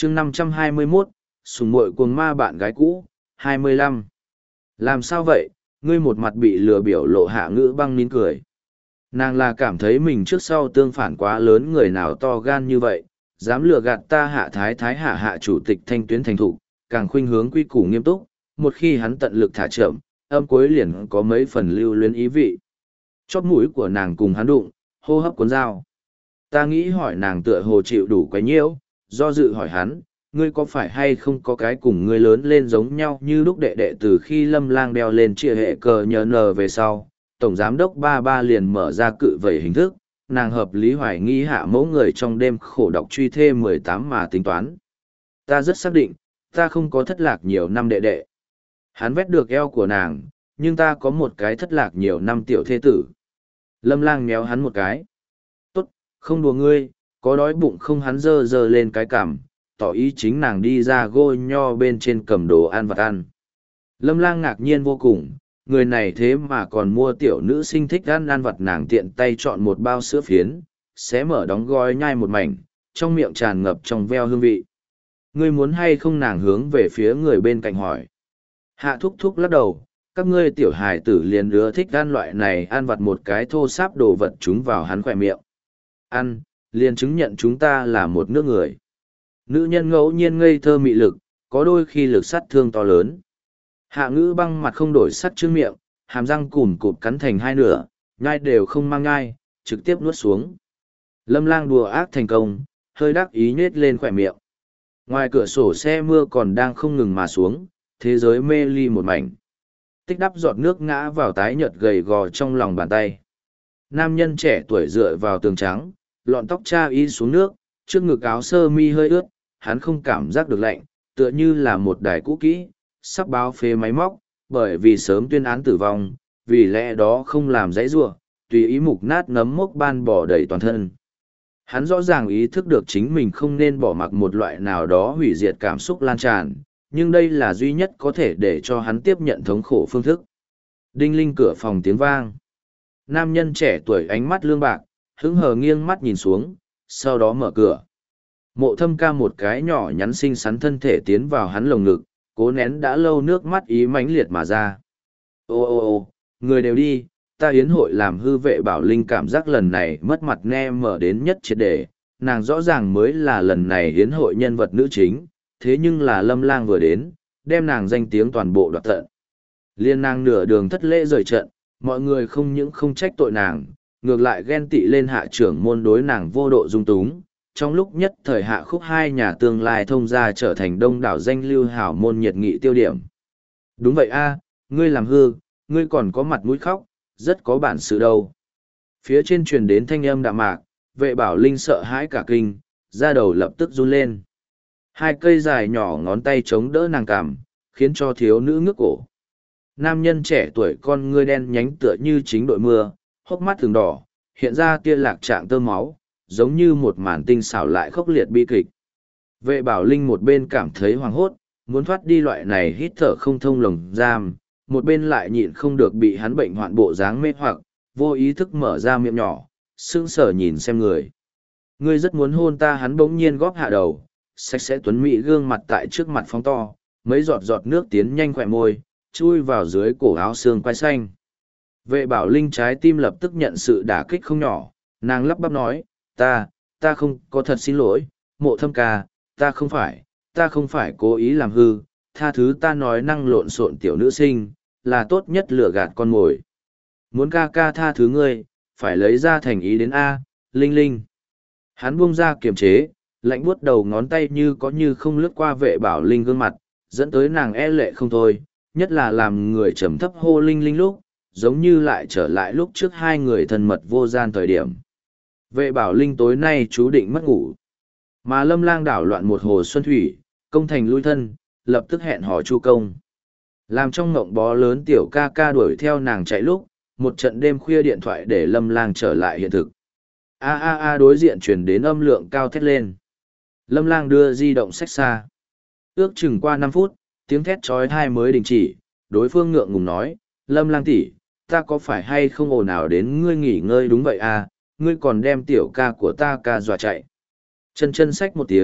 chương 521, sùng muội cuồng ma bạn gái cũ, 25. Làm sao vậy, ngươi một mặt bị lừa biểu lộ Hạ Ngữ Băng nín cười. Nàng là cảm thấy mình trước sau tương phản quá lớn, người nào to gan như vậy, dám lừa gạt ta Hạ Thái Thái hạ chủ tịch Thanh Tuyến thành thục, càng khuynh hướng quy củ nghiêm túc, một khi hắn tận lực thả chậm, âm cuối liền có mấy phần lưu luyến ý vị. Chóp mũi của nàng cùng hắn đụng, hô hấp cuốn dao. Ta nghĩ hỏi nàng tựa hồ chịu đủ quấy nhiễu, do dự hỏi hắn, ngươi có phải hay không có cái cùng ngươi lớn lên giống nhau như lúc đệ đệ từ khi Lâm Lang đeo lên chia hệ cờ nhờ nờ về sau, tổng giám đốc ba liền mở ra cự vẩy hình thức, nàng hợp lý hoài nghi Hạ mẫu người trong đêm khổ độc truy thê 18 mà tính toán. Ta rất xác định, ta không có thất lạc nhiều năm đệ đệ. Hắn vét được eo của nàng, nhưng ta có một cái thất lạc nhiều năm tiểu thê tử. Lâm Lang méo hắn một cái. Tốt, không đùa ngươi, có đói bụng không? Hắn giơ lên cái cằm, tỏ ý chính nàng đi ra gôi nho bên trên cầm đồ ăn vặt ăn. Lâm Lang ngạc nhiên vô cùng, người này thế mà còn mua tiểu nữ sinh thích ăn vặt. Nàng tiện tay chọn một bao sữa phiến, xé mở đóng gói nhai một mảnh, trong miệng tràn ngập trong veo hương vị. Ngươi muốn hay không? Nàng hướng về phía người bên cạnh hỏi. Hạ thúc thúc lắc đầu, các ngươi tiểu hài tử liền ưa thích ăn loại này, ăn vặt một cái thô sáp đồ vật chúng vào hắn khỏe miệng. Ăn, liền chứng nhận chúng ta là một nước người. Nữ nhân ngẫu nhiên ngây thơ mị lực, có đôi khi lực sát thương to lớn. Hạ Ngữ Băng mặt không đổi sắt trước miệng, hàm răng cùn cụt cắn thành hai nửa, nhai đều không mang nhai, trực tiếp nuốt xuống. Lâm Lang đùa ác thành công, hơi đắc ý nhếch lên khỏe miệng. Ngoài cửa sổ xe mưa còn đang không ngừng mà xuống, thế giới mê ly một mảnh. Tích đắp giọt nước ngã vào tái nhợt gầy gò trong lòng bàn tay. Nam nhân trẻ tuổi dựa vào tường trắng, lọn tóc cha y xuống nước, trước ngực áo sơ mi hơi ướt, hắn không cảm giác được lạnh, tựa như là một đài cũ kỹ, sắp báo phế máy móc, bởi vì sớm tuyên án tử vong, vì lẽ đó không làm dãy rủa, tùy ý mục nát nấm mốc ban bỏ đầy toàn thân. Hắn rõ ràng ý thức được chính mình không nên bỏ mặc một loại nào đó hủy diệt cảm xúc lan tràn, nhưng đây là duy nhất có thể để cho hắn tiếp nhận thống khổ phương thức. Đinh linh cửa phòng tiếng vang. Nam nhân trẻ tuổi ánh mắt lương bạc, hứng hờ nghiêng mắt nhìn xuống, sau đó mở cửa. Mộ Thâm Ca một cái nhỏ nhắn xinh xắn thân thể tiến vào hắn lồng ngực, cố nén đã lâu nước mắt ý mãnh liệt mà ra. Ô, người đều đi, ta yến hội làm hư Vệ Bảo Linh cảm giác lần này mất mặt nghe mở đến nhất triệt để, nàng rõ ràng mới là lần này yến hội nhân vật nữ chính, thế nhưng là Lâm Lang vừa đến, đem nàng danh tiếng toàn bộ đoạt tận. Liên nàng nửa đường thất lễ rời trận, mọi người không những không trách tội nàng, ngược lại ghen tị lên Hạ trưởng môn đối nàng vô độ dung túng. Trong lúc nhất thời Hạ Khúc hai nhà tương lai thông gia trở thành đông đảo danh lưu hảo môn nhiệt nghị tiêu điểm. Đúng vậy a, ngươi làm hư, ngươi còn có mặt mũi khóc, rất có bản sự đâu. Phía trên truyền đến thanh âm đạm mạc, Vệ Bảo Linh sợ hãi cả kinh, da đầu lập tức run lên. Hai cây dài nhỏ ngón tay chống đỡ nàng cằm, khiến cho thiếu nữ ngước cổ. Nam nhân trẻ tuổi con ngươi đen nhánh tựa như chính đội mưa, hốc mắt thường đỏ, hiện ra tia lạc trạng tơ máu, giống như một màn tinh xảo lại khốc liệt bi kịch. Vệ Bảo Linh một bên cảm thấy hoảng hốt, muốn thoát đi loại này hít thở không thông lồng giam, một bên lại nhịn không được bị hắn bệnh hoạn bộ dáng mê hoặc, vô ý thức mở ra miệng nhỏ, sững sờ nhìn xem người. Ngươi rất muốn hôn ta. Hắn bỗng nhiên góp hạ đầu, sạch sẽ tuấn mỹ gương mặt tại trước mặt phóng to, mấy giọt giọt nước tiến nhanh khỏe môi, chui vào dưới cổ áo xương quai xanh. Vệ Bảo Linh trái tim lập tức nhận sự đả kích không nhỏ, nàng lắp bắp nói, ta không có, thật xin lỗi, Mộ Thâm Ca, ta không phải cố ý làm hư, tha thứ. Ta nói năng lộn xộn tiểu nữ sinh, là tốt nhất lừa gạt con mồi. Muốn ca tha thứ ngươi, phải lấy ra thành ý đến A, Linh Linh. Hắn buông ra kiềm chế, lạnh buốt đầu ngón tay như có như không lướt qua Vệ Bảo Linh gương mặt, dẫn tới nàng e lệ không thôi, nhất là làm người trầm thấp hô Linh Linh lúc, giống như lại trở lại lúc trước hai người thân mật vô gian thời điểm. Vệ Bảo Linh tối nay chú định mất ngủ. Mà Lâm Lang đảo loạn một hồ xuân thủy, công thành lui thân, lập tức hẹn hò Chu Công. Làm trong ngộng bó lớn tiểu ca đuổi theo nàng chạy lúc, một trận đêm khuya điện thoại để Lâm Lang trở lại hiện thực. Đối diện chuyển đến âm lượng cao thét lên. Lâm Lang đưa di động xách xa. Ước chừng qua 5 phút, tiếng thét trói thai mới đình chỉ, đối phương ngượng ngùng nói, Lâm Lang tỷ, ta có phải hay không ồn ào đến ngươi nghỉ ngơi? Đúng vậy à, ngươi còn đem tiểu ca của ta ca dọa chạy. Chân xách một tiếng,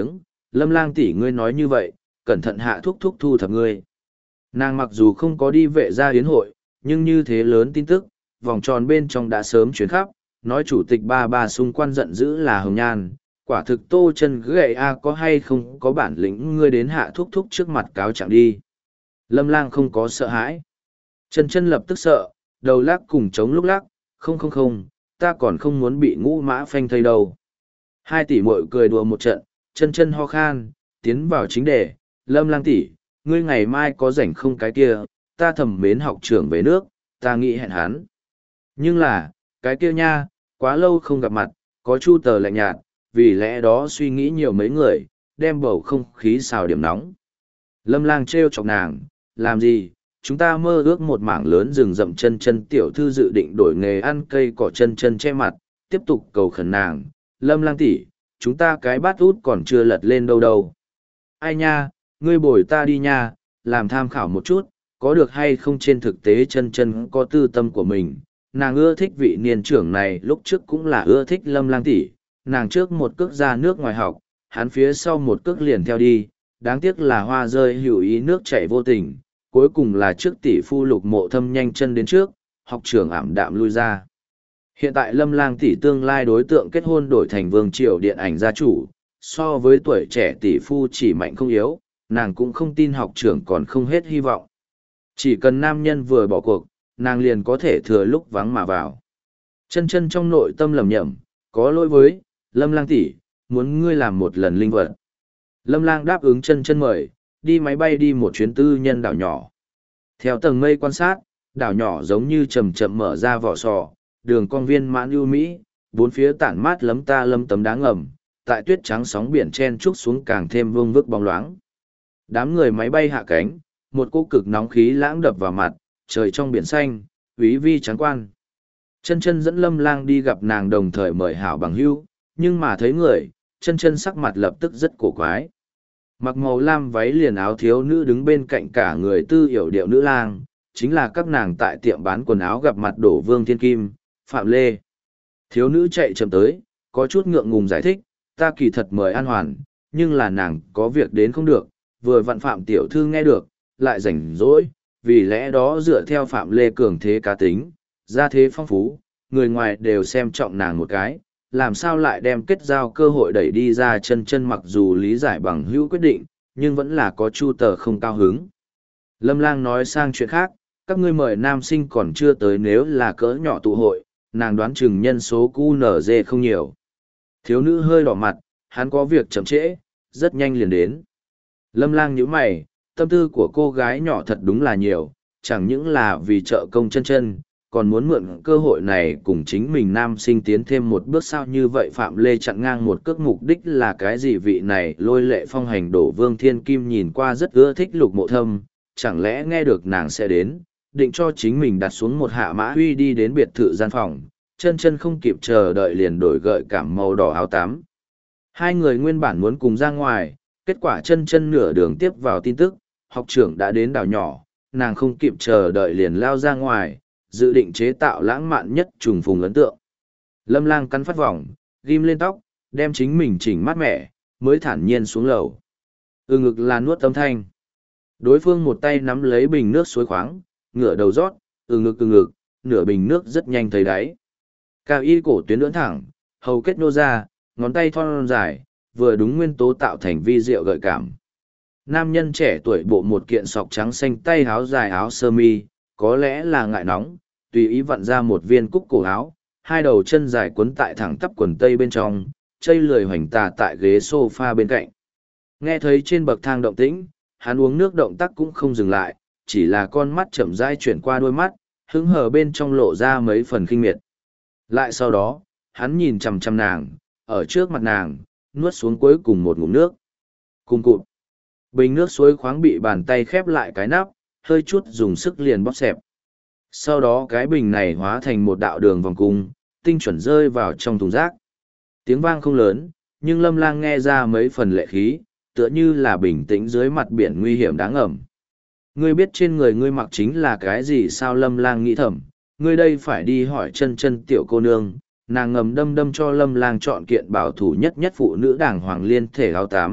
Lâm Lang tỷ ngươi nói như vậy, cẩn thận hạ thúc thúc thu thập ngươi. Nàng mặc dù không có đi vệ gia yến hội, nhưng như thế lớn tin tức, vòng tròn bên trong đã sớm chuyển khắp, nói chủ tịch ba ba xung quanh giận dữ là Hồng Nhan, quả thực Tô Chân gậy a có hay không có bản lĩnh ngươi đến hạ thúc thúc trước mặt cáo trạng đi. Lâm Lang không có sợ hãi. Chân Chân lập tức sợ, đầu lắc cùng chống lúc lắc, không, ta còn không muốn bị ngũ mã phanh thây đâu. Hai tỷ muội cười đùa một trận, Chân Chân ho khan, tiến vào chính đề, Lâm Lang tỷ, ngươi ngày mai có rảnh không cái kia, ta thầm mến học trưởng về nước, ta nghĩ hẹn hắn. Nhưng là, cái kia nha, quá lâu không gặp mặt, có Chu Tờ lạnh nhạt, vì lẽ đó suy nghĩ nhiều mấy người, đem bầu không khí xào điểm nóng. Lâm Lang trêu chọc nàng, làm gì, chúng ta mơ ước một mảng lớn rừng rậm. Chân Chân tiểu thư dự định đổi nghề ăn cây cỏ. Chân Chân che mặt, tiếp tục cầu khẩn nàng, Lâm Lang tỷ, chúng ta cái bát út còn chưa lật lên đâu. Ai nha, ngươi bồi ta đi nha, làm tham khảo một chút, có được hay không. Trên thực tế Chân Chân có tư tâm của mình, nàng ưa thích vị niên trưởng này, lúc trước cũng là ưa thích Lâm Lang tỷ, nàng trước một cước ra nước ngoài học, hắn phía sau một cước liền theo đi, đáng tiếc là hoa rơi hữu ý nước chảy vô tình, cuối cùng là trước tỷ phu Lục Mộ Thâm nhanh chân đến trước, học trưởng ảm đạm lui ra. Hiện tại Lâm Lang tỷ tương lai đối tượng kết hôn đổi thành vương triều điện ảnh gia chủ, so với tuổi trẻ tỷ phu chỉ mạnh không yếu, nàng cũng không tin học trưởng còn không hết hy vọng. Chỉ cần nam nhân vừa bỏ cuộc, nàng liền có thể thừa lúc vắng mà vào. Chân Chân trong nội tâm lẩm nhẩm, có lỗi với Lâm Lang tỷ, muốn ngươi làm một lần linh vật. Lâm Lang đáp ứng Chân Chân mời, đi máy bay đi một chuyến tư nhân đảo nhỏ. Theo tầng mây quan sát, đảo nhỏ giống như chậm chậm mở ra vỏ sò, đường cong viên mãn ưu mỹ, bốn phía tản mát lấm ta lấm tấm đá ngầm, tại tuyết trắng sóng biển chen trúc xuống càng thêm vương vức bóng loáng. Đám người máy bay hạ cánh, một cỗ cực nóng khí lãng đập vào mặt, trời trong biển xanh, úy vi trắng quan. Chân Chân dẫn Lâm Lang đi gặp nàng, đồng thời mời hảo bằng hữu, nhưng mà thấy người, Chân Chân sắc mặt lập tức rất cổ quái. Mặc màu lam váy liền áo thiếu nữ đứng bên cạnh cả người tư hiểu điệu nữ lang, chính là các nàng tại tiệm bán quần áo gặp mặt Đổ Vương Thiên Kim, Phạm Lê. Thiếu nữ chạy chậm tới, có chút ngượng ngùng giải thích, ta kỳ thật mời An Hoàn, nhưng là nàng có việc đến không được, vừa vặn Phạm tiểu thư nghe được, lại rảnh rỗi, vì lẽ đó dựa theo Phạm Lê cường thế cá tính, gia thế phong phú, người ngoài đều xem trọng nàng một cái, làm sao lại đem kết giao cơ hội đẩy đi ra. Chân Chân mặc dù lý giải bằng hữu quyết định, nhưng vẫn là có Chu Tờ không cao hứng. Lâm Lang nói sang chuyện khác, các ngươi mời nam sinh còn chưa tới, nếu là cỡ nhỏ tụ hội, nàng đoán chừng nhân số QNZ không nhiều. Thiếu nữ hơi đỏ mặt, hắn có việc chậm trễ, rất nhanh liền đến. Lâm Lang nhíu mày, tâm tư của cô gái nhỏ thật đúng là nhiều, chẳng những là vì trợ công Chân Chân, còn muốn mượn cơ hội này cùng chính mình nam sinh tiến thêm một bước. Sao như vậy? Phạm Lê chặn ngang một cước, mục đích là cái gì? Vị này lôi lệ phong hành Đổ Vương Thiên Kim nhìn qua rất ưa thích Lục Mộ Thâm, chẳng lẽ nghe được nàng sẽ đến, định cho chính mình đặt xuống một hạ mã huy đi đến biệt thự gian phòng. Chân Chân không kịp chờ đợi liền đổi gợi cảm màu đỏ áo tắm. Hai người nguyên bản muốn cùng ra ngoài, kết quả Chân Chân nửa đường tiếp vào tin tức, học trưởng đã đến đảo nhỏ, nàng không kịp chờ đợi liền lao ra ngoài, dự định chế tạo lãng mạn nhất trùng phùng ấn tượng. Lâm Lang cắn phát vòng, ghim lên tóc, đem chính mình chỉnh mát mẻ, mới thản nhiên xuống lầu. Ngực là nuốt âm thanh. Đối phương một tay nắm lấy bình nước suối khoáng, ngửa đầu rót, ngực, nửa bình nước rất nhanh thấy đáy. Cao y cổ tuyến lưỡn thẳng, hầu kết nô ra, ngón tay thon dài, vừa đúng nguyên tố tạo thành vi diệu gợi cảm. Nam nhân trẻ tuổi bộ một kiện sọc trắng xanh, tay áo dài áo sơ mi, có lẽ là ngại nóng, tùy ý vặn ra một viên cúc cổ áo, hai đầu chân dài quấn tại thẳng tắp quần tây bên trong, chây lười hoành tà tại ghế sofa bên cạnh. Nghe thấy trên bậc thang động tĩnh, hắn uống nước động tác cũng không dừng lại, chỉ là con mắt chậm rãi chuyển qua đôi mắt, hứng hờ bên trong lộ ra mấy phần khinh miệt. Lại sau đó, hắn nhìn chằm chằm nàng, ở trước mặt nàng, nuốt xuống cuối cùng một ngụm nước. Cùng cụt. Bình nước suối khoáng bị bàn tay khép lại cái nắp, hơi chút dùng sức liền bóp xẹp. Sau đó cái bình này hóa thành một đạo đường vòng cung, tinh chuẩn rơi vào trong thùng rác. Tiếng vang không lớn, nhưng Lâm Lang nghe ra mấy phần lệ khí, tựa như là bình tĩnh dưới mặt biển nguy hiểm đáng ngầm. Ngươi biết trên người ngươi mặc chính là cái gì sao? Lâm Lang nghĩ thầm, ngươi đây phải đi hỏi Chân Chân tiểu cô nương. Nàng ngầm đâm cho Lâm Lang chọn kiện bảo thủ nhất phụ nữ đàng hoàng liên thể áo tám,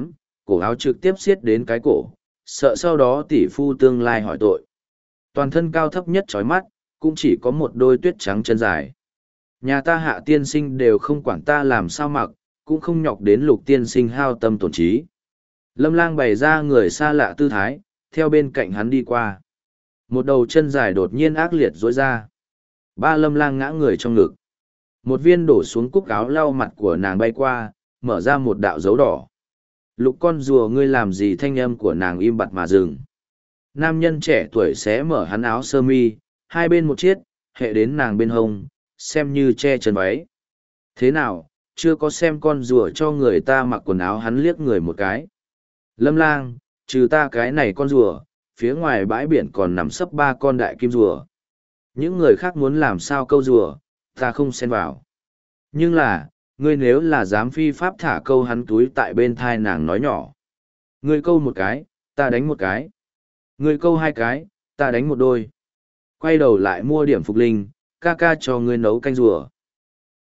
cổ áo trực tiếp xiết đến cái cổ, sợ sau đó tỷ phu tương lai hỏi tội. Toàn thân cao thấp nhất chói mắt, cũng chỉ có một đôi tuyết trắng chân dài. Nhà ta Hạ tiên sinh đều không quản ta làm sao mặc, cũng không nhọc đến Lục tiên sinh hao tâm tổn trí. Lâm Lang bày ra người xa lạ tư thái, theo bên cạnh hắn đi qua. Một đầu chân dài đột nhiên ác liệt rối ra. Ba Lâm Lang ngã người trong ngực. Một viên đổ xuống cúc áo lau mặt của nàng bay qua, mở ra một đạo dấu đỏ. Lục con rùa ngươi làm gì, thanh âm của nàng im bặt mà dừng. Nam nhân trẻ tuổi xé mở hắn áo sơ mi, hai bên một chiếc, hệ đến nàng bên hông, xem như che chân váy. Thế nào, chưa có xem con rùa cho người ta mặc quần áo? Hắn liếc người một cái. Lâm Lang, trừ ta cái này con rùa, phía ngoài bãi biển còn nằm sấp 3 con đại kim rùa. Những người khác muốn làm sao câu rùa, ta không xen vào. Nhưng là, ngươi nếu là dám phi pháp thả câu, hắn túi tại bên thai nàng nói nhỏ. Ngươi câu một cái, ta đánh một cái. Ngươi câu 2 cái, ta đánh một đôi. Quay đầu lại mua điểm phục linh, ca ca cho ngươi nấu canh rùa.